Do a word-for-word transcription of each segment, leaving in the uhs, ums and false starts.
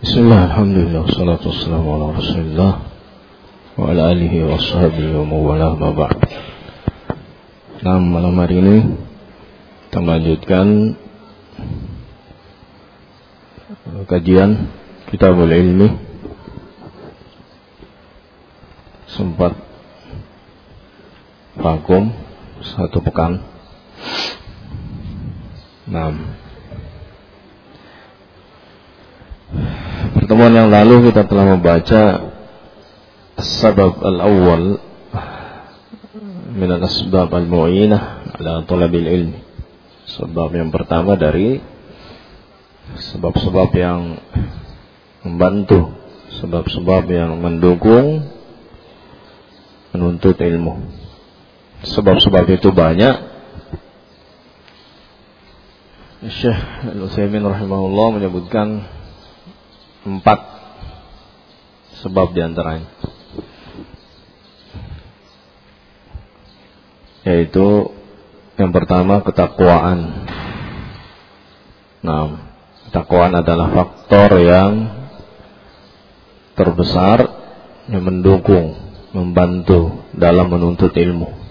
Bismillah, alhamdulillah, wassalatu wassalamu ala rasulillah wa ala alihi wa sahbihi wa mawalah ma ba'd. Nah, malam hari ini kita melanjutkan kajian Kitabul Ilmi. Sempat vakum satu pekan. Nah, pertemuan yang lalu kita telah membaca As-Sabab Al-Awwal min al-asbab al-mu'inah ala talabil ilmi. Sebab yang pertama dari sebab-sebab yang membantu, sebab-sebab yang mendukung menuntut ilmu. Sebab-sebab itu banyak. Syekh Al-Utsaimin rahimahullah menyebutkan empat sebab diantaranya, yaitu yang pertama ketakwaan. Nah, ketakwaan adalah faktor yang terbesar yang mendukung, membantu dalam menuntut ilmu.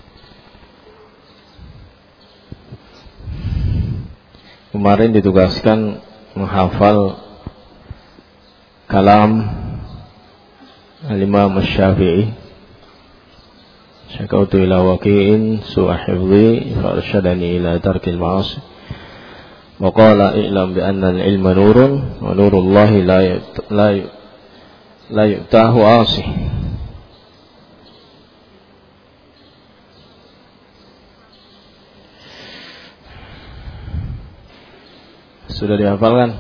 Kemarin ditugaskan menghafal kalam al-Imam Asy-Syafi'i, syakautu ila waqi'in su'a hifdhi fa arsyadani ila tarkil ma'asi wa qala i'lam bi anna al-ilma nurun wa nurullahi la la la yu'tahu 'asi. Sudah dihafalkan?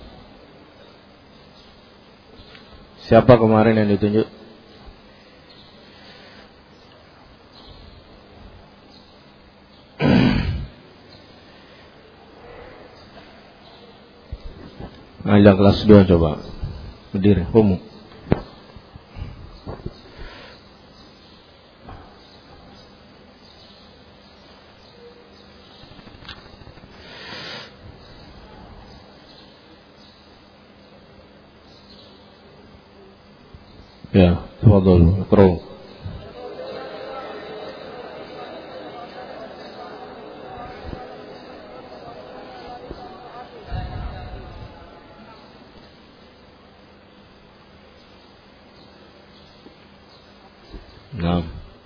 Siapa kemarin yang ditunjuk? Ngajar kelas dua coba. Berdiri, kamu. Ya, tafadhal, iqra. Nah.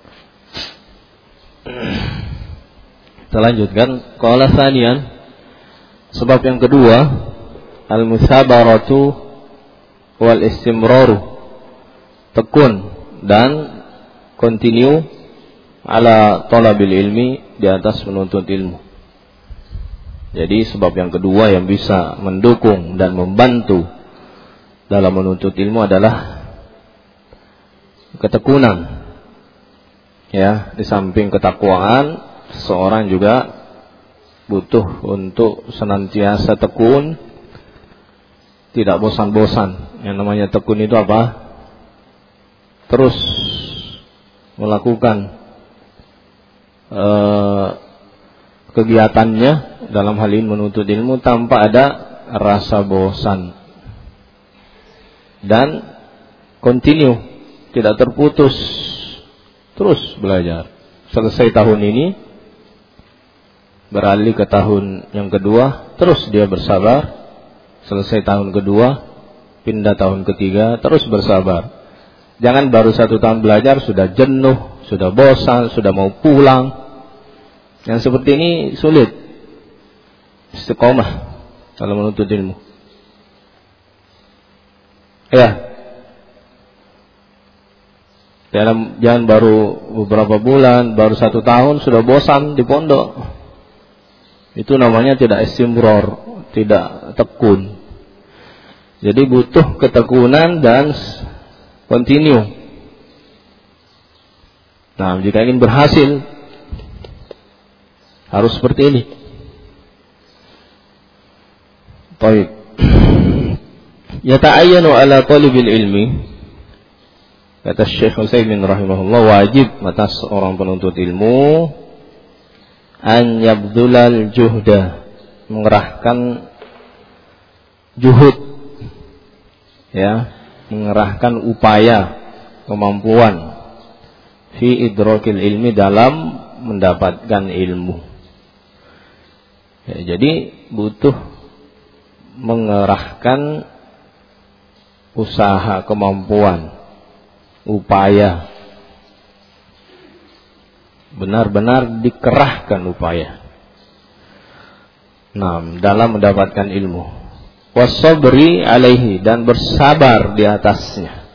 Kita lanjutkan. Qala tsaniyan, sebab yang kedua, al-musabaratu wal istimraru, tekun dan continue ala talabil ilmi, di atas menuntut ilmu. Jadi sebab yang kedua yang bisa mendukung dan membantu dalam menuntut ilmu adalah ketekunan. Ya, di samping ketakwaan, seseorang juga butuh untuk senantiasa tekun, tidak bosan-bosan. Yang namanya tekun itu apa? Terus melakukan uh, kegiatannya dalam hal ini menuntut ilmu tanpa ada rasa bosan, dan continue, tidak terputus, terus belajar. Selesai tahun ini beralih ke tahun yang kedua, terus dia bersabar. Selesai tahun kedua pindah tahun ketiga, terus bersabar. Jangan baru satu tahun belajar sudah jenuh, sudah bosan, sudah mau pulang. Yang seperti ini sulit istiqomah kalau menuntut ilmu. Ya, dalam jangan baru beberapa bulan, baru satu tahun sudah bosan di pondok. Itu namanya tidak istimrar, tidak tekun. Jadi butuh ketekunan dan continue. Nah, jika ingin berhasil harus seperti ini. Baik. Yata'ayyanu ala talibil ilmi, kata Syekh Utsaimin rahimahullah, wajib atas orang penuntut ilmu an yabdulal juhda, mengerahkan juhud, ya, mengerahkan upaya, kemampuan fi idrakil ilmi, dalam mendapatkan ilmu. Ya, jadi butuh mengerahkan usaha, kemampuan, upaya, benar-benar dikerahkan upaya. Nah, dalam mendapatkan ilmu. Wasabri alaihi, dan bersabar di atasnya.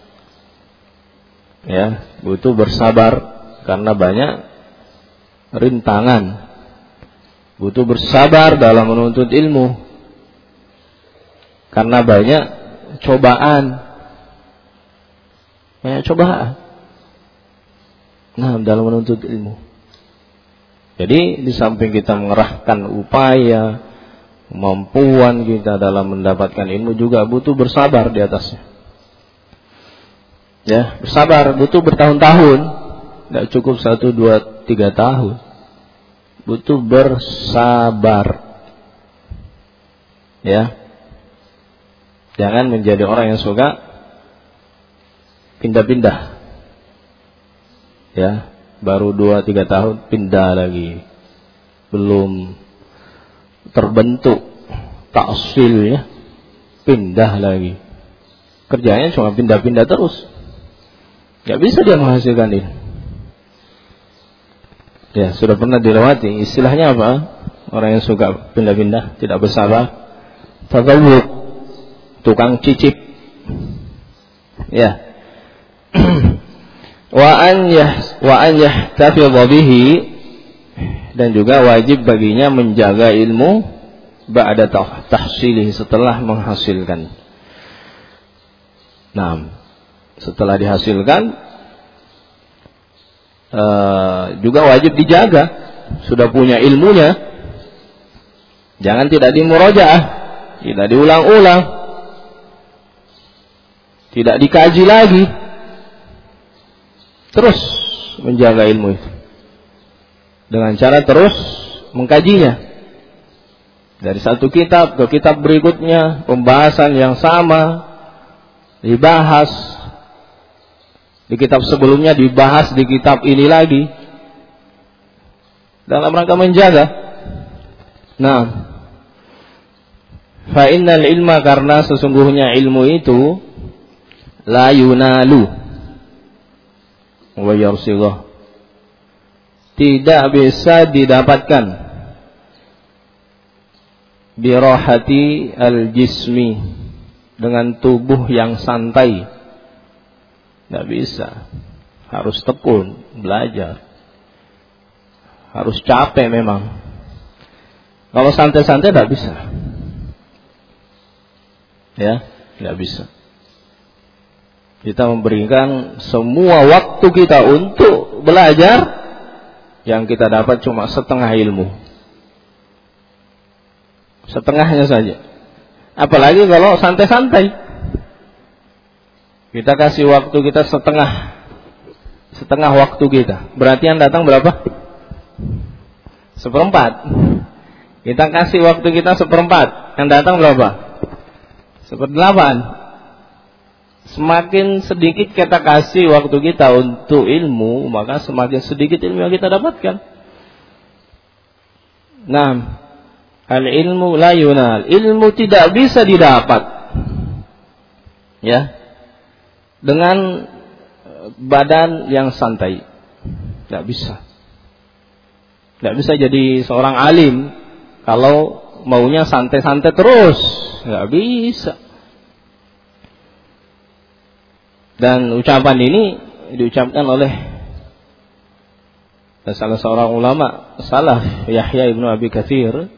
Ya, butuh bersabar karena banyak rintangan. Butuh bersabar dalam menuntut ilmu karena banyak cobaan. Banyak cobaan. Nah, dalam menuntut ilmu. Jadi di samping kita mengerahkan upaya, kemampuan kita dalam mendapatkan ilmu, juga butuh bersabar di atasnya. Ya, bersabar butuh bertahun-tahun, tidak cukup satu, dua, tiga tahun. Butuh bersabar. Ya, jangan menjadi orang yang suka pindah-pindah. Ya, baru dua, tiga tahun pindah lagi, belum terbentuk taksilnya, pindah lagi. Kerjanya cuma pindah-pindah terus. Gak bisa dia menghasilkan ini. Ya, sudah pernah dilewati. Istilahnya apa? Orang yang suka pindah-pindah, tidak bersabar. Tazawwuq, tukang cicip. Ya. Wa an yah wa an yahtafidha bihi, dan juga wajib baginya menjaga ilmu ba'da tahsilih, setelah menghasilkan. Nah, setelah dihasilkan Uh, juga wajib dijaga. Sudah punya ilmunya, jangan tidak dimurojaah, tidak diulang-ulang, tidak dikaji lagi. Terus menjaga ilmu itu dengan cara terus mengkajinya, dari satu kitab ke kitab berikutnya, pembahasan yang sama dibahas. Di kitab sebelumnya dibahas di kitab ini lagi, dalam rangka menjaga. Nah, fa innal ilma, karena sesungguhnya ilmu itu la yunalu wa yarsillah, tidak bisa didapatkan birahati al-jismi, dengan tubuh yang santai. Tidak bisa, harus tekun belajar, harus capek memang. Kalau santai-santai tidak bisa, ya, tidak bisa. Kita memberikan semua waktu kita untuk belajar, yang kita dapat cuma setengah ilmu, setengahnya saja. Apalagi kalau santai-santai. Kita kasih waktu kita setengah Setengah waktu kita, berarti yang datang berapa? Seperempat. Kita kasih waktu kita seperempat, yang datang berapa? Seperdelapan. Semakin sedikit kita kasih waktu kita untuk ilmu, maka semakin sedikit ilmu yang kita dapatkan. Nah, al-ilmu la yunal, ilmu tidak bisa didapat, ya, dengan badan yang santai. Tidak bisa. Tidak bisa jadi seorang alim kalau maunya santai-santai terus. Tidak bisa. Dan ucapan ini diucapkan oleh salah seorang ulama salaf, Yahya ibnu Abi Katsir.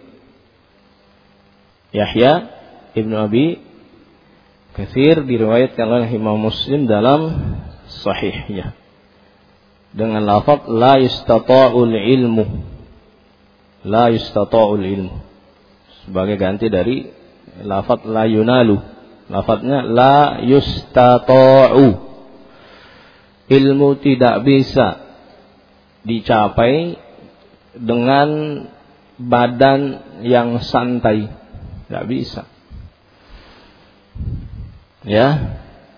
Yahya ibnu Abi Katsir diriwayatkan oleh Imam Muslim dalam sahihnya dengan lafaz la yustata'ul ilmu, la yustata'ul ilmu, sebagai ganti dari lafaz la yunalu. Lafaznya la yustata'u, ilmu tidak bisa dicapai dengan badan yang santai, tidak bisa. Ya.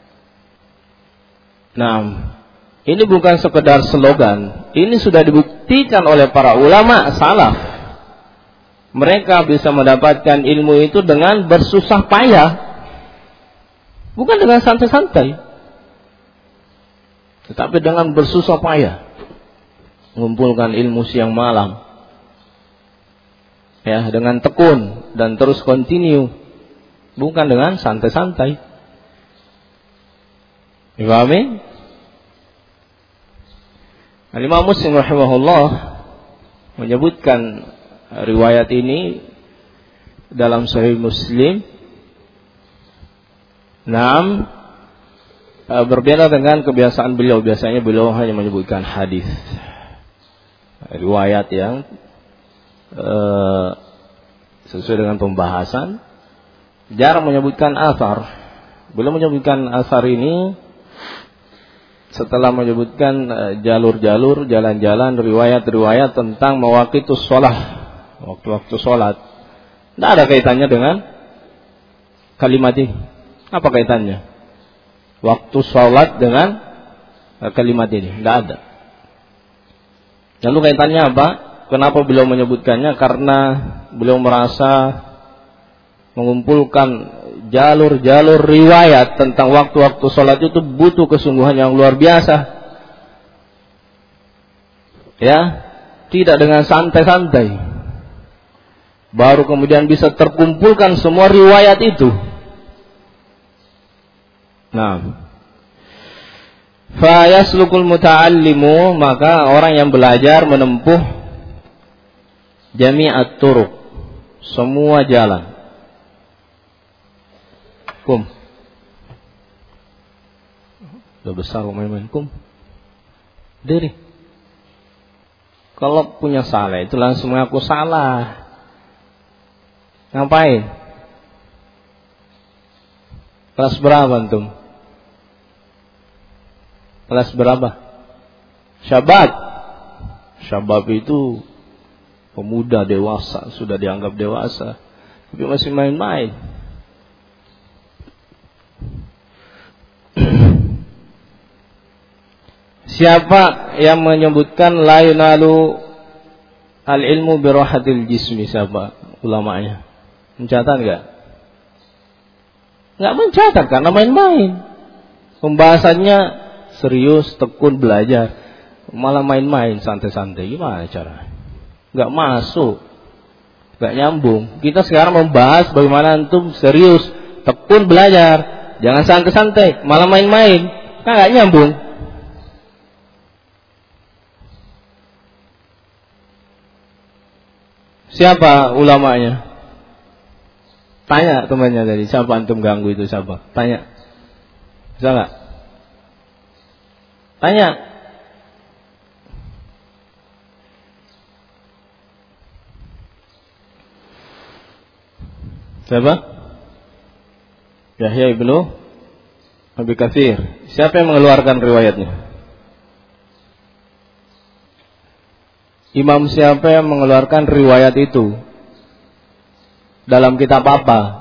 Nah, ini bukan sekedar slogan. Ini sudah dibuktikan oleh para ulama salaf. Mereka bisa mendapatkan ilmu itu dengan bersusah payah, bukan dengan santai-santai, tetapi dengan bersusah payah mengumpulkan ilmu siang malam, ya, dengan tekun dan terus continue, bukan dengan santai-santai. Dipahami? Al-Imam Muslim rahimahullah menyebutkan riwayat ini dalam Sahih Muslim. Naam, berbeda dengan kebiasaan beliau. Biasanya beliau hanya menyebutkan hadis, riwayat yang uh, sesuai dengan pembahasan, jarang menyebutkan asar. Beliau menyebutkan asar ini setelah menyebutkan jalur-jalur, jalan-jalan, riwayat-riwayat tentang mawaqitus shalah, waktu-waktu sholat. Tidak ada kaitannya dengan kalimat ini. Apa kaitannya waktu sholat dengan kalimat ini? Tidak ada. Lalu kaitannya apa? Kenapa beliau menyebutkannya? Karena beliau merasa mengumpulkan jalur-jalur riwayat tentang waktu-waktu sholat itu butuh kesungguhan yang luar biasa. Ya, tidak dengan santai-santai. Baru kemudian bisa terkumpulkan semua riwayat itu. Nah, fa yaslukul muta'allimu, maka orang yang belajar menempuh jami'at turuq, semua jalan. Kum. Udah besar main-main kum. Diri. Kalau punya salah itu langsung mengaku salah. Ngapain? Kelas berapa antum? Kelas berapa? Syabab. Syabab itu pemuda dewasa, sudah dianggap dewasa, tapi masih main-main. Siapa yang menyebutkan la yunalu al-ilmu bi rahatil jismi? Siapa ulamanya? Mencatat enggak? Enggak mencatat karena main-main. Pembahasannya serius, tekun belajar, malah main-main, santai-santai. Gimana cara? Enggak masuk, enggak nyambung. Kita sekarang membahas bagaimana antum serius, tekun belajar, jangan santai-santai, malah main-main. Kan enggak nyambung. Siapa ulamanya? Tanya temannya tadi, siapa antum ganggu itu siapa? Tanya. Bisa enggak? Tanya. Siapa? Yahya ibnu Abi Katsir. Siapa yang mengeluarkan riwayatnya? Imam siapa yang mengeluarkan riwayat itu? Dalam kitab apa?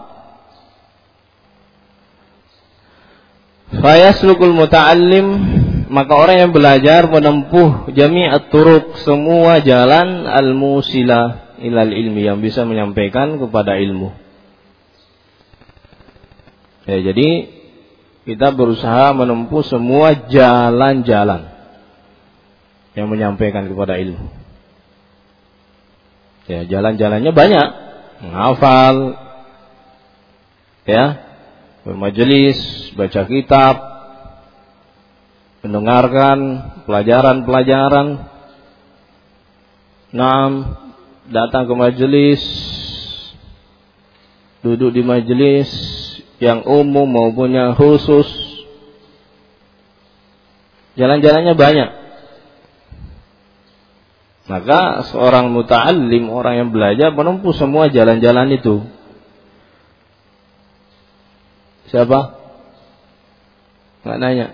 Fayaslukul muta'allim, maka orang yang belajar menempuh jami'at turuq, semua jalan al-musila ilal ilmi, yang bisa menyampaikan kepada ilmu. Ya, jadi kita berusaha menempuh semua jalan-jalan yang menyampaikan kepada ilmu. Ya, jalan-jalannya banyak. Menghafal, ya, bermajelis, baca kitab, mendengarkan pelajaran-pelajaran, enam, datang ke majelis, duduk di majelis yang umum maupun yang khusus. Jalan-jalannya banyak. Maka seorang muta'allim, orang yang belajar, menempuh semua jalan-jalan itu. Siapa? Nggak nanya.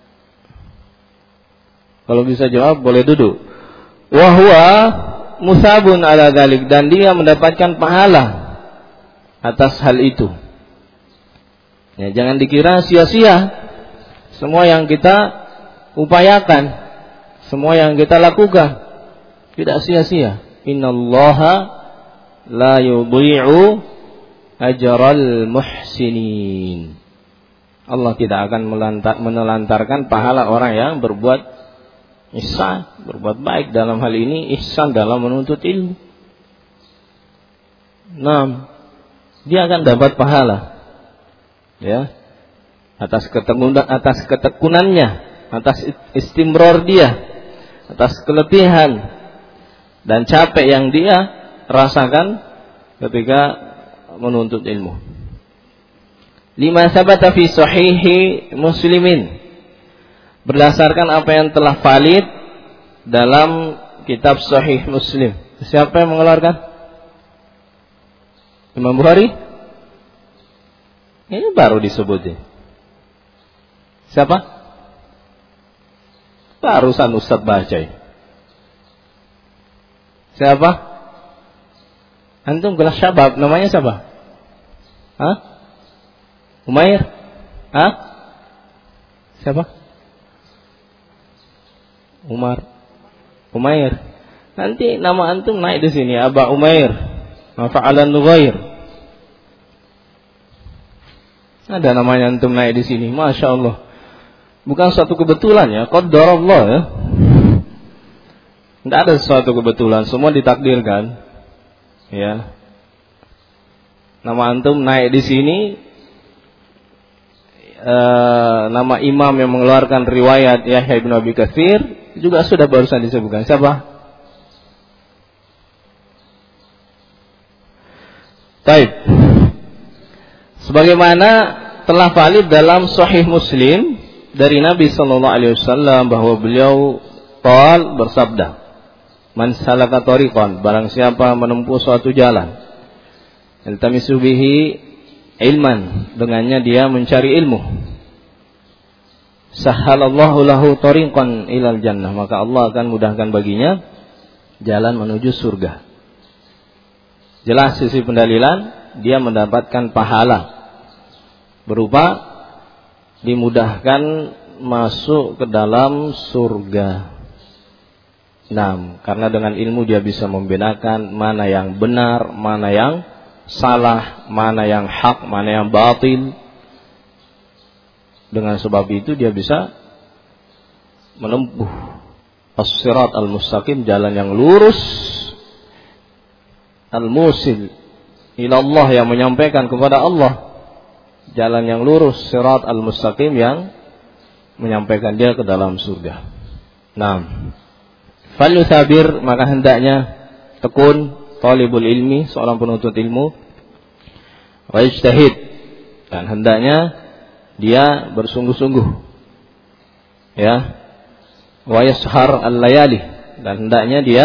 Kalau bisa jawab boleh duduk. Wa huwa musabun ala dzalik, dan dia mendapatkan pahala atas hal itu. Ya, jangan dikira sia-sia semua yang kita upayakan, semua yang kita lakukan, tidak sia-sia. Innallaha la yudhi'u ajral muhsinin. Allah tidak akan menelantarkan pahala orang yang berbuat ihsan, berbuat baik, dalam hal ini ihsan dalam menuntut ilmu. Nah, dia akan dapat pahala, ya, atas ketekunan, atas ketekunannya, atas istimror dia, atas keletihan dan capek yang dia rasakan ketika menuntut ilmu. Lima sabata fi sahihi Muslimin, berdasarkan apa yang telah valid dalam kitab Sahih Muslim. Siapa yang mengeluarkan? Imam Bukhari? Ini baru disebutin. Siapa? Barusan Ustaz baca ini. Siapa? Antum gelas syabab, namanya siapa? Hah? Umair? Hah? Siapa? Umar. Umair. Nanti nama antum naik di sini, Aba Umair. Mafa'alan Nughair. Ada namanya antum naik di sini, Masya Allah. Bukan suatu kebetulan ya, qadarullah ya. Tidak ada sesuatu kebetulan, semua ditakdirkan. Ya. Nama antum naik di sini, e, nama imam yang mengeluarkan riwayat Yahya bin Abi Katsir juga sudah barusan disebutkan. Siapa? Baik. Sebagaimana telah valid dalam Sahih Muslim dari Nabi sallallahu alaihi wasallam bahwa beliau qal bersabda, "Man salaka tariqan," barang siapa menempuh suatu jalan, "iltamisu bihi ilman," dengannya dia mencari ilmu, "sahhalallahu lahu tariqan ilal jannah," maka Allah akan mudahkan baginya jalan menuju surga. Jelas sisi pendalilan, dia mendapatkan pahala berupa dimudahkan masuk ke dalam surga. Nah, karena dengan ilmu dia bisa membedakan mana yang benar, mana yang salah, mana yang hak, mana yang batil. Dengan sebab itu dia bisa menempuh as-sirat al-mustaqim, jalan yang lurus, al-musil ila Allah, yang menyampaikan kepada Allah, jalan yang lurus, sirat al-mustaqim, yang menyampaikan dia ke dalam surga. Nah, falyuthabir, maka hendaknya tekun, talibul ilmi, seorang penuntut ilmu, wa ijtahid, dan hendaknya dia bersungguh-sungguh, ya, wa yashar al-layali, dan hendaknya dia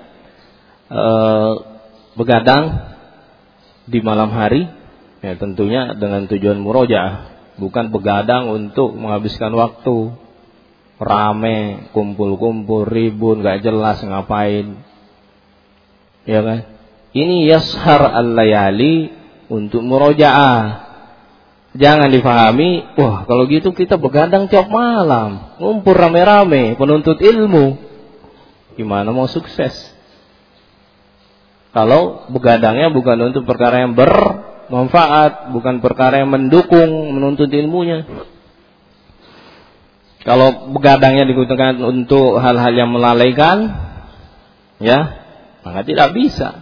uh, begadang di malam hari, ya tentunya dengan tujuan murojaah, bukan begadang untuk menghabiskan waktu, rame, kumpul-kumpul, ribun, gak jelas ngapain, ya kan? Ini yashar al-layali untuk murojaah. Jangan difahami, wah kalau gitu kita begadang tiap malam, ngumpul rame-rame, penuntut ilmu, gimana mau sukses? Kalau begadangnya bukan untuk perkara yang bermanfaat, bukan perkara yang mendukung menuntut ilmunya. Kalau begadangnya digunakan untuk hal-hal yang melalaikan, ya, maka tidak bisa.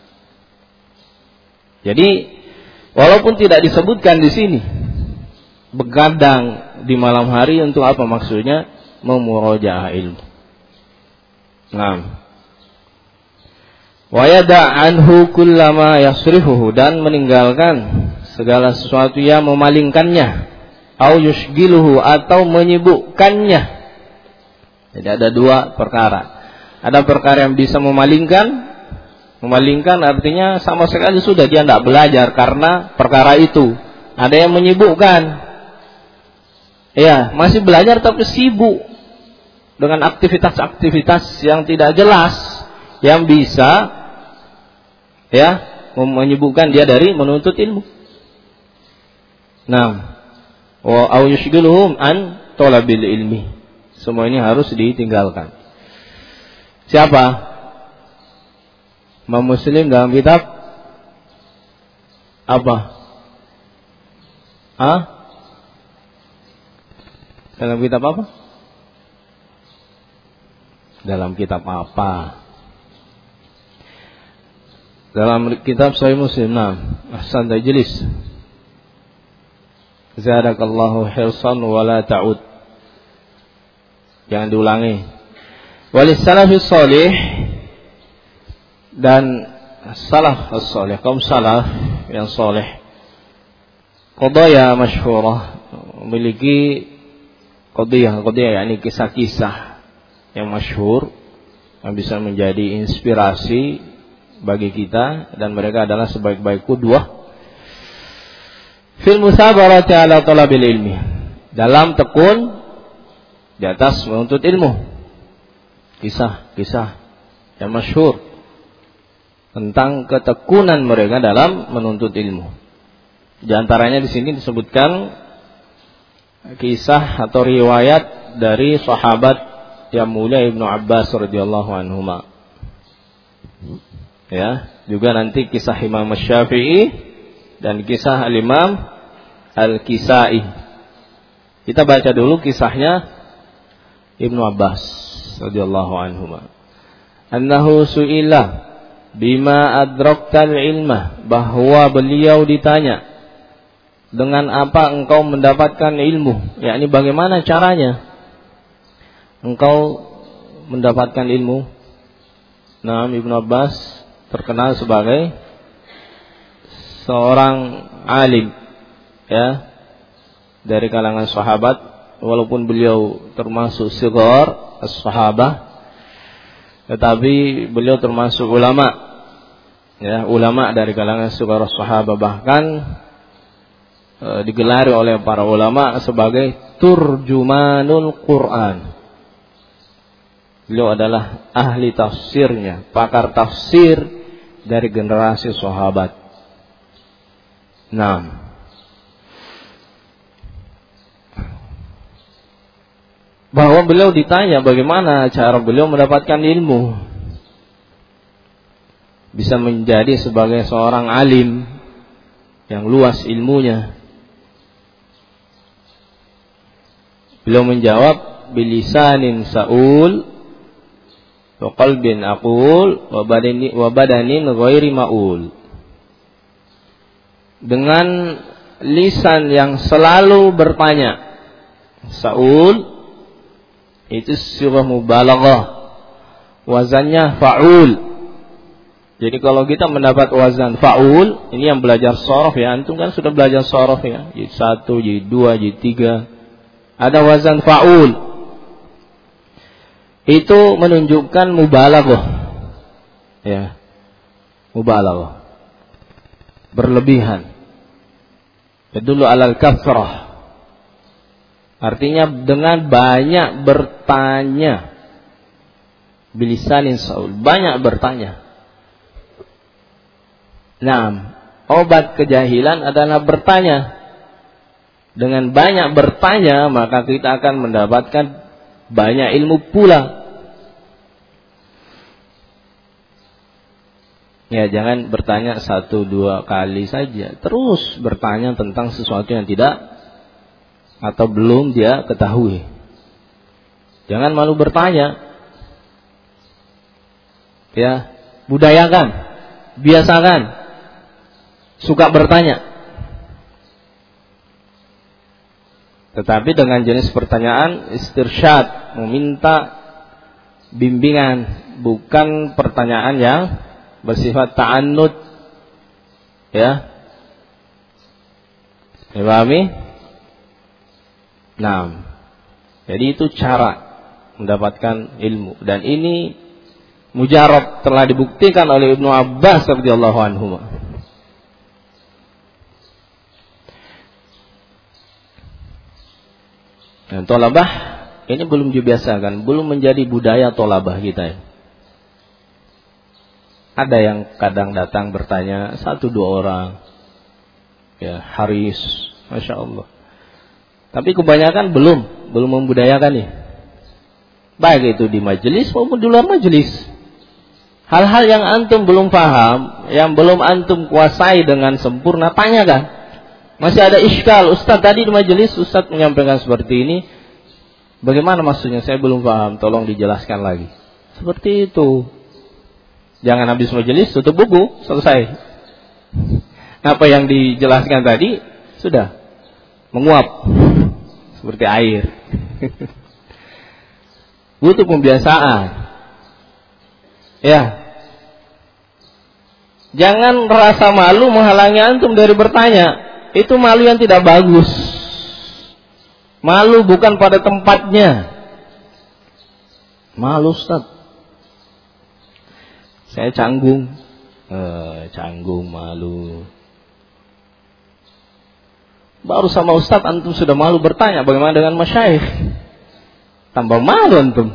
Jadi, walaupun tidak disebutkan di sini, begadang di malam hari untuk apa maksudnya? Memurojaah ilmu. Nah, wa yada' anhu kullama yasrifuhu, dan meninggalkan segala sesuatu yang memalingkannya, au yushgiluhu, atau menyibukkannya. Jadi ada dua perkara. Ada perkara yang bisa memalingkan. Memalingkan artinya sama sekali sudah dia tidak belajar karena perkara itu. Ada yang menyibukkan, ya masih belajar tapi sibuk dengan aktivitas-aktivitas yang tidak jelas, yang bisa, ya, menyibukkan dia dari menuntut ilmu. Nah, wa au yushghiluhum an talabil ilmi. Semua ini harus ditinggalkan. Siapa? Imam Muslim dalam kitab apa? Ah? Dalam kitab apa? Dalam kitab apa? Dalam kitab Sahih Muslim. Nah, ahsan tajlis. Zadakallahu hirsan wa la ta'ud. Jangan diulangi. Walis salafis salih, dan salaf as-salih, kaum salaf yang saleh, qadaya masyhurah, memiliki qadiyah, qadiyah yakni kisah-kisah yang masyhur yang bisa menjadi inspirasi bagi kita, dan mereka adalah sebaik-baik qudwah fil musabarati ala talabil ilmi, dalam tekun di atas menuntut ilmu. Kisah-kisah yang masyhur tentang ketekunan mereka dalam menuntut ilmu. Di antaranya di sini disebutkan kisah atau riwayat dari sahabat yang mulia Ibnu Abbas radhiyallahu anhuma. Ya, juga nanti kisah Imam Syafi'i dan kisah Al-Imam Al-Kisai. Kita baca dulu kisahnya Ibnu Abbas radhiyallahu anhuma. Annahu su'ila bima adraktal ilmah, bahwa beliau ditanya dengan apa engkau mendapatkan ilmu, yakni bagaimana caranya engkau mendapatkan ilmu. Nah, Ibnu Abbas terkenal sebagai seorang alim, ya, dari kalangan sahabat, walaupun beliau termasuk sigar as-sahabah, tetapi beliau termasuk ulama, ya, ulama dari kalangan sigar as-sahabah, bahkan e, digelari oleh para ulama sebagai turjumanul Quran. Beliau adalah ahli tafsirnya, pakar tafsir dari generasi sahabat. Nah, bahwa beliau ditanya bagaimana cara beliau mendapatkan ilmu, bisa menjadi sebagai seorang alim yang luas ilmunya. Beliau menjawab, bilisanin sa'ul wa qalbin aqul wa badani wa badanin ghairi ma'ul. Dengan lisan yang selalu bertanya. Sa'ul itu sirah mubalaghah, wazannya fa'ul. Jadi kalau kita mendapat wazan fa'ul, ini yang belajar shorof, ya, antum kan sudah belajar shorof, ya, jilid satu, jilid dua, jilid tiga, ada wazan fa'ul, itu menunjukkan mubalaghah, ya, mubalaghah, berlebihan, yadullu alal kathrah. Artinya dengan banyak bertanya. Bilisanin saul, banyak bertanya. Nah, obat kejahilan adalah bertanya. Dengan banyak bertanya, maka kita akan mendapatkan banyak ilmu pula. Ya, jangan bertanya satu dua kali saja. Terus bertanya tentang sesuatu yang tidak atau belum dia ketahui. Jangan malu bertanya. Ya, budayakan, biasakan suka bertanya. Tetapi dengan jenis pertanyaan istirsyad, meminta bimbingan, bukan pertanyaan yang bersifat ta'annud. Ya. Dipahami? Nah, jadi itu cara mendapatkan ilmu, dan ini mujarab telah dibuktikan oleh Ibnu Abbas radhiyallahu anhu. Dan tolabah ini belum dibiasakan, belum menjadi budaya tolabah kita. Ada yang kadang datang bertanya satu dua orang, ya, haris, masya Allah. Tapi kebanyakan belum, belum membudayakan nih. Baik itu di majelis maupun di luar majelis. Hal-hal yang antum belum paham, yang belum antum kuasai dengan sempurna, tanyakan. Masih ada iskal, Ustaz tadi di majelis Ustaz menyampaikan seperti ini. Bagaimana maksudnya? Saya belum paham, tolong dijelaskan lagi. Seperti itu. Jangan habis majelis tutup buku, selesai. Apa yang dijelaskan tadi sudah menguap seperti air. Butuh pembiasaan. Ya. Jangan rasa malu menghalangi antum dari bertanya. Itu malu yang tidak bagus. Malu bukan pada tempatnya. Malu, Ustaz. Saya canggung. Eh, canggung, malu. Baru sama Ustaz antum sudah malu bertanya. Bagaimana dengan masyayikh? Tambah malu antum.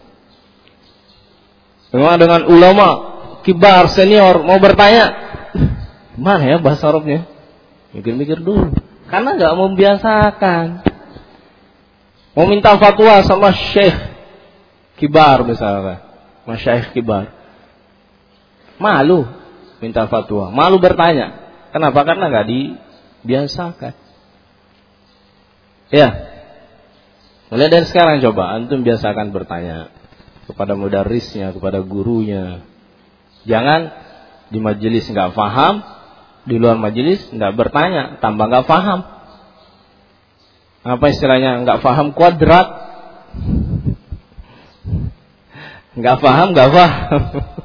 Bagaimana dengan ulama kibar, senior, mau bertanya? Mana ya bahasa Arabnya? Mikir-mikir dulu. Karena gak membiasakan. Mau minta fatwa sama syekh kibar misalnya. Masyayikh kibar. Malu minta fatwa. Malu bertanya. Kenapa? Karena gak dibiasakan. Ya. Mulai dari sekarang coba. Antum biasakan bertanya. Kepada mudarrisnya, kepada gurunya. Jangan di majelis gak paham. Di luar majelis nggak bertanya, tambah nggak paham. Apa istilahnya? Nggak paham kuadrat. Nggak paham, nggak paham.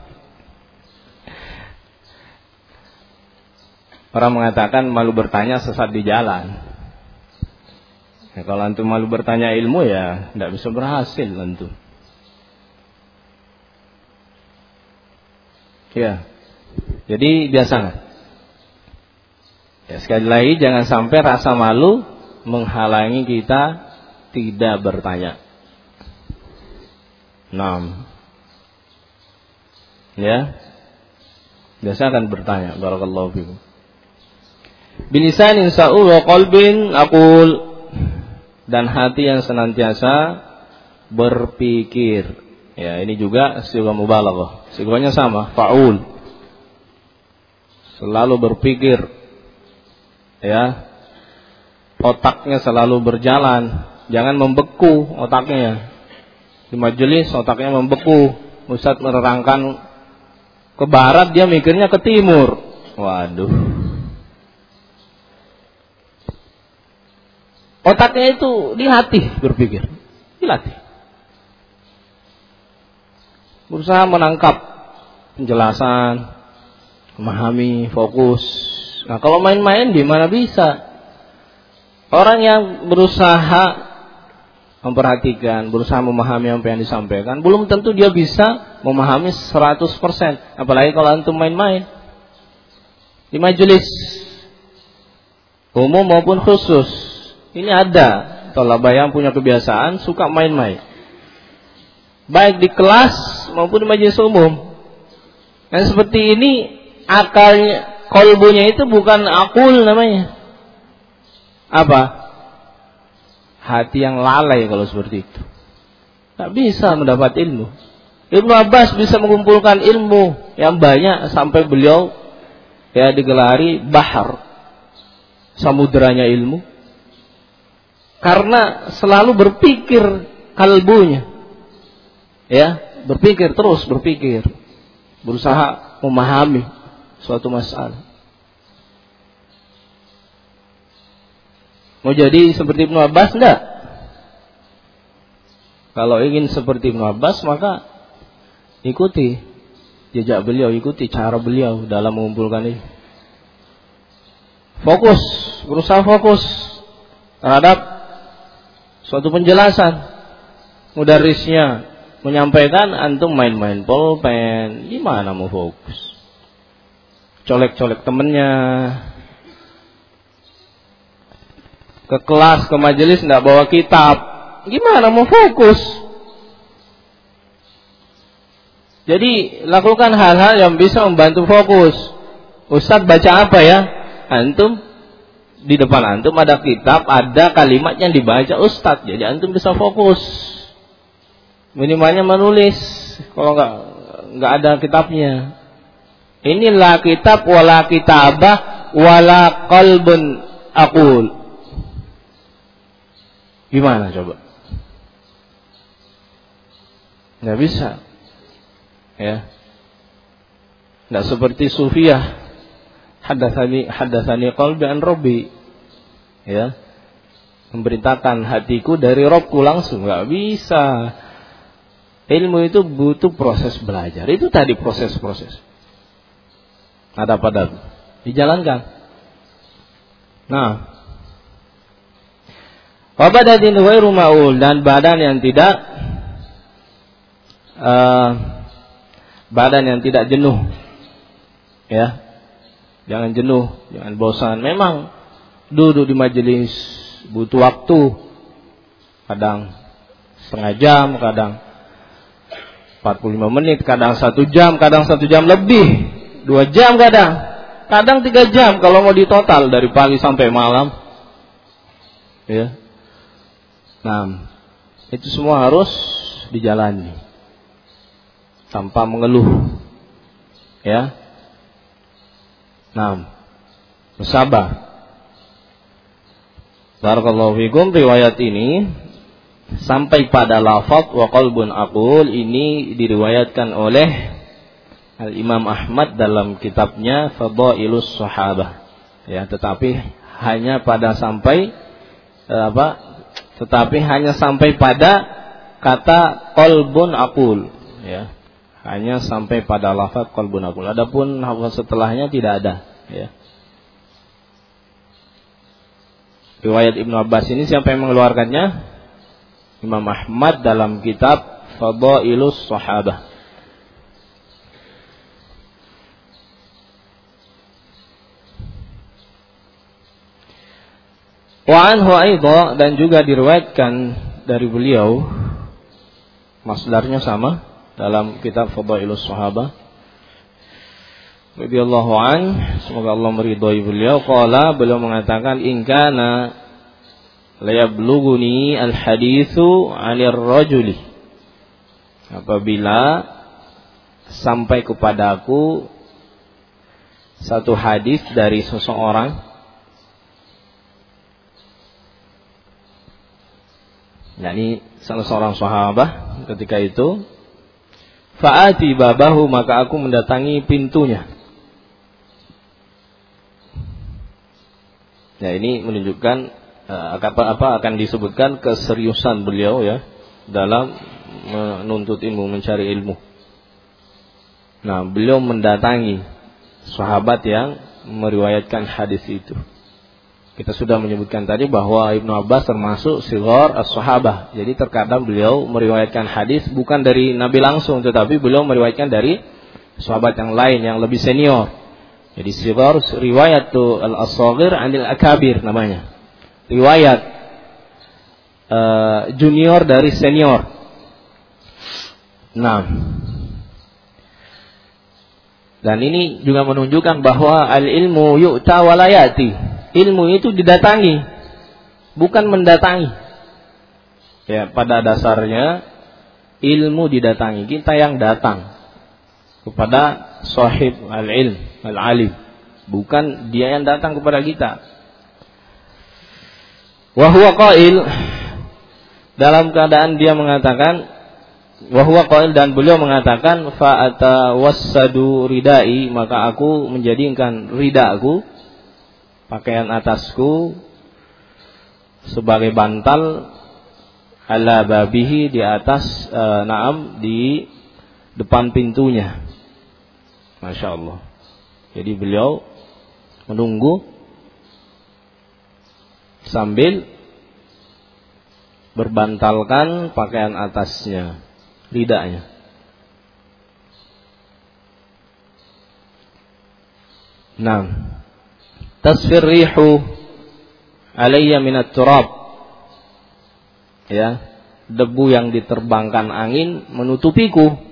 Orang mengatakan malu bertanya sesat di jalan. Ya, kalau antum malu bertanya ilmu ya nggak bisa berhasil antum. Ya, jadi biasakan. Ya, sekali lagi jangan sampai rasa malu menghalangi kita tidak bertanya. Enam. Ya. Biasakan bertanya. Barakallahu fikum. Bilisanin sa'ul wa qalbin aqul, dan hati yang senantiasa berpikir. Ya, ini juga sigha mubalaghah. Sighanya sama, fa'ul. Selalu berpikir. Ya, otaknya selalu berjalan, jangan membeku otaknya. Di majelis otaknya membeku, Ustaz menerangkan ke barat, dia mikirnya ke timur. Waduh. Otaknya itu dilatih berpikir, dilatih. Berusaha menangkap penjelasan, memahami, fokus. Nah, kalau main-main di mana bisa? Orang yang berusaha memperhatikan, berusaha memahami apa yang disampaikan, belum tentu dia bisa memahami seratus persen. Apalagi kalau antum main-main di majelis umum maupun khusus. Ini ada thalabah yang punya kebiasaan suka main-main, baik di kelas maupun di majelis umum. Dan seperti ini akalnya, kolbunya itu bukan akul namanya. Apa? Hati yang lalai kalau seperti itu. Tak bisa mendapat ilmu. Ibnu Abbas bisa mengumpulkan ilmu yang banyak sampai beliau ya digelari bahar, samudranya ilmu. Karena selalu berpikir kalbunya. Ya, berpikir terus berpikir. Berusaha memahami suatu masalah. Mau jadi seperti Ibnu Abbas enggak? Kalau ingin seperti Ibnu Abbas maka ikuti jejak beliau, ikuti cara beliau dalam mengumpulkan ini. Fokus, berusaha fokus terhadap suatu penjelasan. Mudarrisnya menyampaikan, antum main-main pulpen, gimana mau fokus? Colek-colek temennya. Ke kelas, ke majelis enggak bawa kitab, gimana mau fokus? Jadi lakukan hal-hal yang bisa membantu fokus. Ustaz baca apa ya? Antum di depan antum ada kitab, ada kalimat yang dibaca ustadz, jadi antum bisa fokus. Minimalnya menulis. Kalau nggak nggak ada kitabnya. Inilah kitab wala kitabah wala qalbun aqul. Gimana coba? Nggak bisa. Ya. Nggak seperti sufiyah. Hadatsani hadatsani qalbi an rabbi. Ya. Memberitakan hatiku dari Robku langsung, nggak bisa. Ilmu itu butuh proses belajar. Itu tadi proses-proses. Ada pada dijalankan. Nah, wabadatin ghairu ma'ul, dan badan yang tidak uh, badan yang tidak jenuh. Ya. Jangan jenuh, jangan bosan. Memang duduk di majelis butuh waktu. Kadang setengah jam, kadang empat puluh lima menit, kadang satu jam, kadang satu jam lebih, dua jam kadang, kadang tiga jam kalau mau ditotal dari pagi sampai malam. Ya. Nah, itu semua harus dijalani tanpa mengeluh. Ya. Nah, bersabar. Barakallahu fikum. Riwayat ini sampai pada lafaz wa qalbun aqul ini diriwayatkan oleh Al-Imam Ahmad dalam kitabnya Fadailus Sahabah. Ya, tetapi hanya pada sampai eh, apa? Tetapi hanya sampai pada kata qalbun aqul, ya. Hanya sampai pada lafaz qalbun aqul. Adapun lafaz setelahnya tidak ada, ya. Riwayat Ibnu Abbas ini siapa yang mengeluarkannya? Imam Ahmad dalam kitab Fadailus Sahabah. Wa anhu aidha, dan juga diriwayatkan dari beliau, masdarnya sama dalam kitab Fadailus Sahabah. Radhiyallahu an, semoga Allah meridhai beliau. Qala, beliau mengatakan, in kana layablughuni al-haditsu 'anil rajuli, apabila sampai kepadaku satu hadis dari seseorang, yakni salah seorang sahabat ketika itu, fa'ati babahu, maka aku mendatangi pintunya. Nah, ini menunjukkan uh, apa apa akan disebutkan keseriusan beliau, ya, dalam menuntut ilmu, mencari ilmu. Nah, beliau mendatangi sahabat yang meriwayatkan hadis itu. Kita sudah menyebutkan tadi bahwa Ibnu Abbas termasuk sighar as-sahabah. Jadi terkadang beliau meriwayatkan hadis bukan dari Nabi langsung, tetapi beliau meriwayatkan dari sahabat yang lain yang lebih senior. Jadi sighar riwayat tu al-asghir 'anil akabir namanya. Riwayat uh, junior dari senior. Nah, dan ini juga menunjukkan bahwa al-ilmu yu'ta wa la ya'ti. Ilmu itu didatangi, bukan mendatangi. Ya, pada dasarnya ilmu didatangi, kita yang datang kepada sahib al-ilm, al-alim, bukan dia yang datang kepada kita. Wa huwa qail, dalam keadaan dia mengatakan, wa huwa qail, dan beliau mengatakan, fa atawassadu ridai, maka aku menjadikan ridaku, pakaian atasku, sebagai bantal, ala babihi, di atas e, naam di depan pintunya. Masya Allah. Jadi beliau menunggu sambil berbantalkan pakaian atasnya, ridanya. Nah, tasfir rihu alayya minat turab, ya, debu yang diterbangkan angin menutupiku,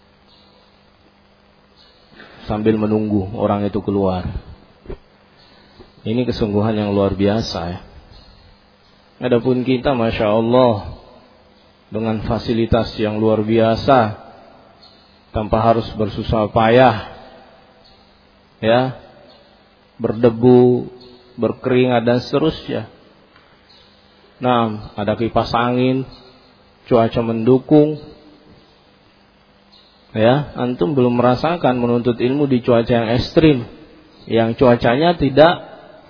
sambil menunggu orang itu keluar. Ini kesungguhan yang luar biasa ya. Adapun kita Masya Allah dengan fasilitas yang luar biasa, tanpa harus bersusah payah ya, berdebu, berkeringat dan seterusnya. Nah, ada kipas angin, cuaca mendukung. Ya, antum belum merasakan menuntut ilmu di cuaca yang ekstrim, yang cuacanya tidak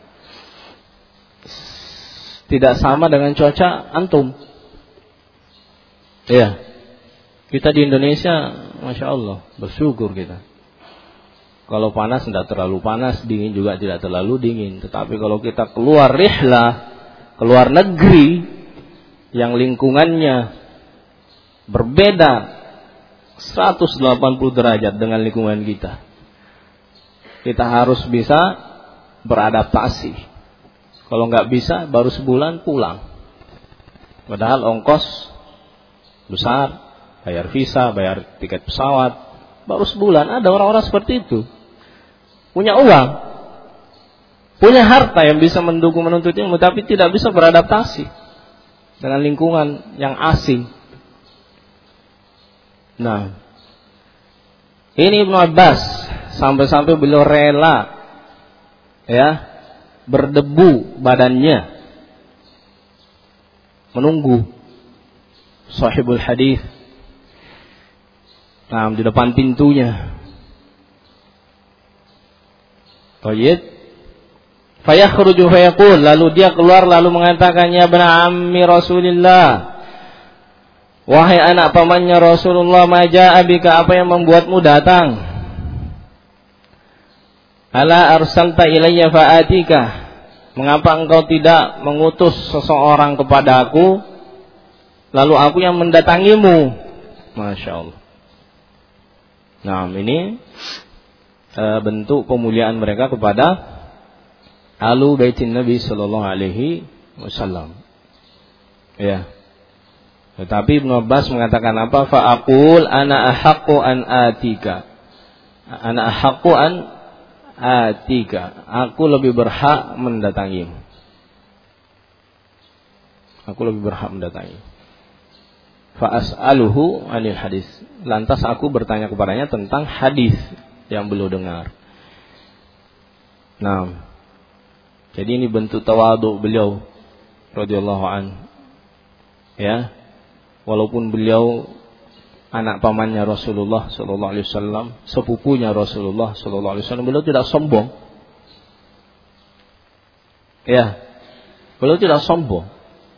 tidak sama dengan cuaca antum. Ya, kita di Indonesia, Masya Allah, bersyukur kita. Kalau panas tidak terlalu panas, dingin juga tidak terlalu dingin. Tetapi kalau kita keluar rihlah, keluar negeri, yang lingkungannya berbeda seratus delapan puluh derajat dengan lingkungan kita, kita harus bisa beradaptasi. Kalau nggak bisa, baru sebulan pulang. Padahal ongkos besar, bayar visa, bayar tiket pesawat, baru sebulan. Ada orang-orang seperti itu, punya uang, punya harta yang bisa mendukung menuntut ilmu, tapi tidak bisa beradaptasi dengan lingkungan yang asing. Nah, ini Ibnu Abbas sampai-sampai beliau rela ya, berdebu badannya menunggu sahibul hadis, nah, di depan pintunya. Tayyib. Fayakhruju fayaqul, lalu dia keluar lalu mengatakan, ya bana ammi Rasulillah, wahai anak pamannya Rasulullah, ma jaa bika, apa yang membuatmu datang? Ala arsalta ilayya fa'atika, mengapa engkau tidak mengutus seseorang kepada aku, lalu aku yang mendatangimu? Masya Allah. Nah, ini e, bentuk pemuliaan mereka kepada Ahlu Baitin Nabi Sallallahu Alaihi Wasallam. Ya. Tetapi Ibnu Abbas mengatakan apa? Fa'aqul ana ahaqqu an atika. Ana ahaqqu an atika. Aku lebih berhak mendatangimu. Aku lebih berhak mendatangi. Fa'as'aluhu anil hadis. Lantas aku bertanya kepadanya tentang hadis yang beliau dengar. Nah, jadi ini bentuk tawadhu beliau radhiyallahu an. Ya. Walaupun beliau anak pamannya Rasulullah sallallahu alaihi wasallam, sepupunya Rasulullah sallallahu alaihi wasallam, beliau tidak sombong. Ya. Beliau tidak sombong.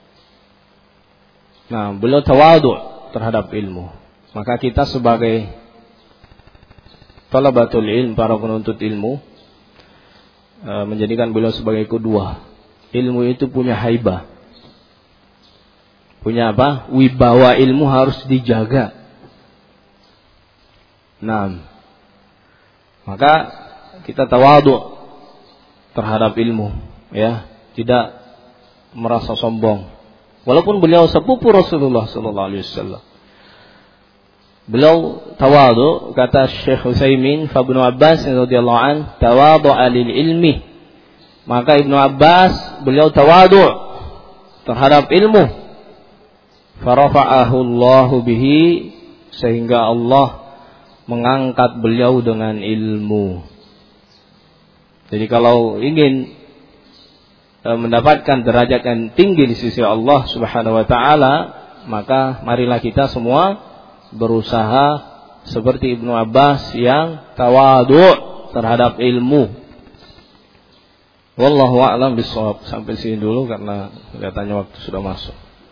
Nah, beliau tawadhu terhadap ilmu. Maka kita sebagai talabatul ilm, para penuntut ilmu, menjadikan beliau sebagai kedua. Ilmu itu punya haibah, punya apa? Wibawa ilmu harus dijaga. Nah, maka kita tawadhu terhadap ilmu, ya, tidak merasa sombong. Walaupun beliau sepupu Rasulullah sallallahu alaihi wasallam, beliau tawadhu. Kata Syekh Utsaimin, fa Ibnu Abbas radhiyallahu an tawadhu'a lil ilmi, maka Ibnu Abbas beliau tawadhu terhadap ilmu. Farafa'ahu Allahu bihi, sehingga Allah mengangkat beliau dengan ilmu. Jadi kalau ingin mendapatkan derajat yang tinggi di sisi Allah Subhanahu wa taala, maka marilah kita semua berusaha seperti Ibnu Abbas yang tawadhu terhadap ilmu. Wallahu a'lam bishawab. Sampai sini dulu karena kelihatannya waktu sudah masuk.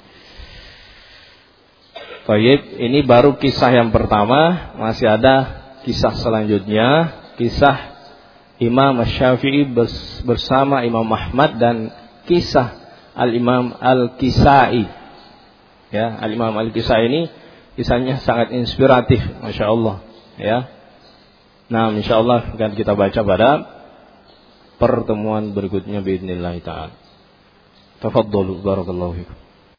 Baik, ini baru kisah yang pertama, masih ada kisah selanjutnya, kisah Imam Syafi'i bersama Imam Ahmad dan kisah Al-Imam Al-Kisai. Ya, Al-Imam Al-Kisai ini kisahnya sangat inspiratif, Masya Allah. Ya. Nah, insya Allah akan kita baca pada pertemuan berikutnya biidznillah ta'ala. Tafadhalu, barakallahu fikum.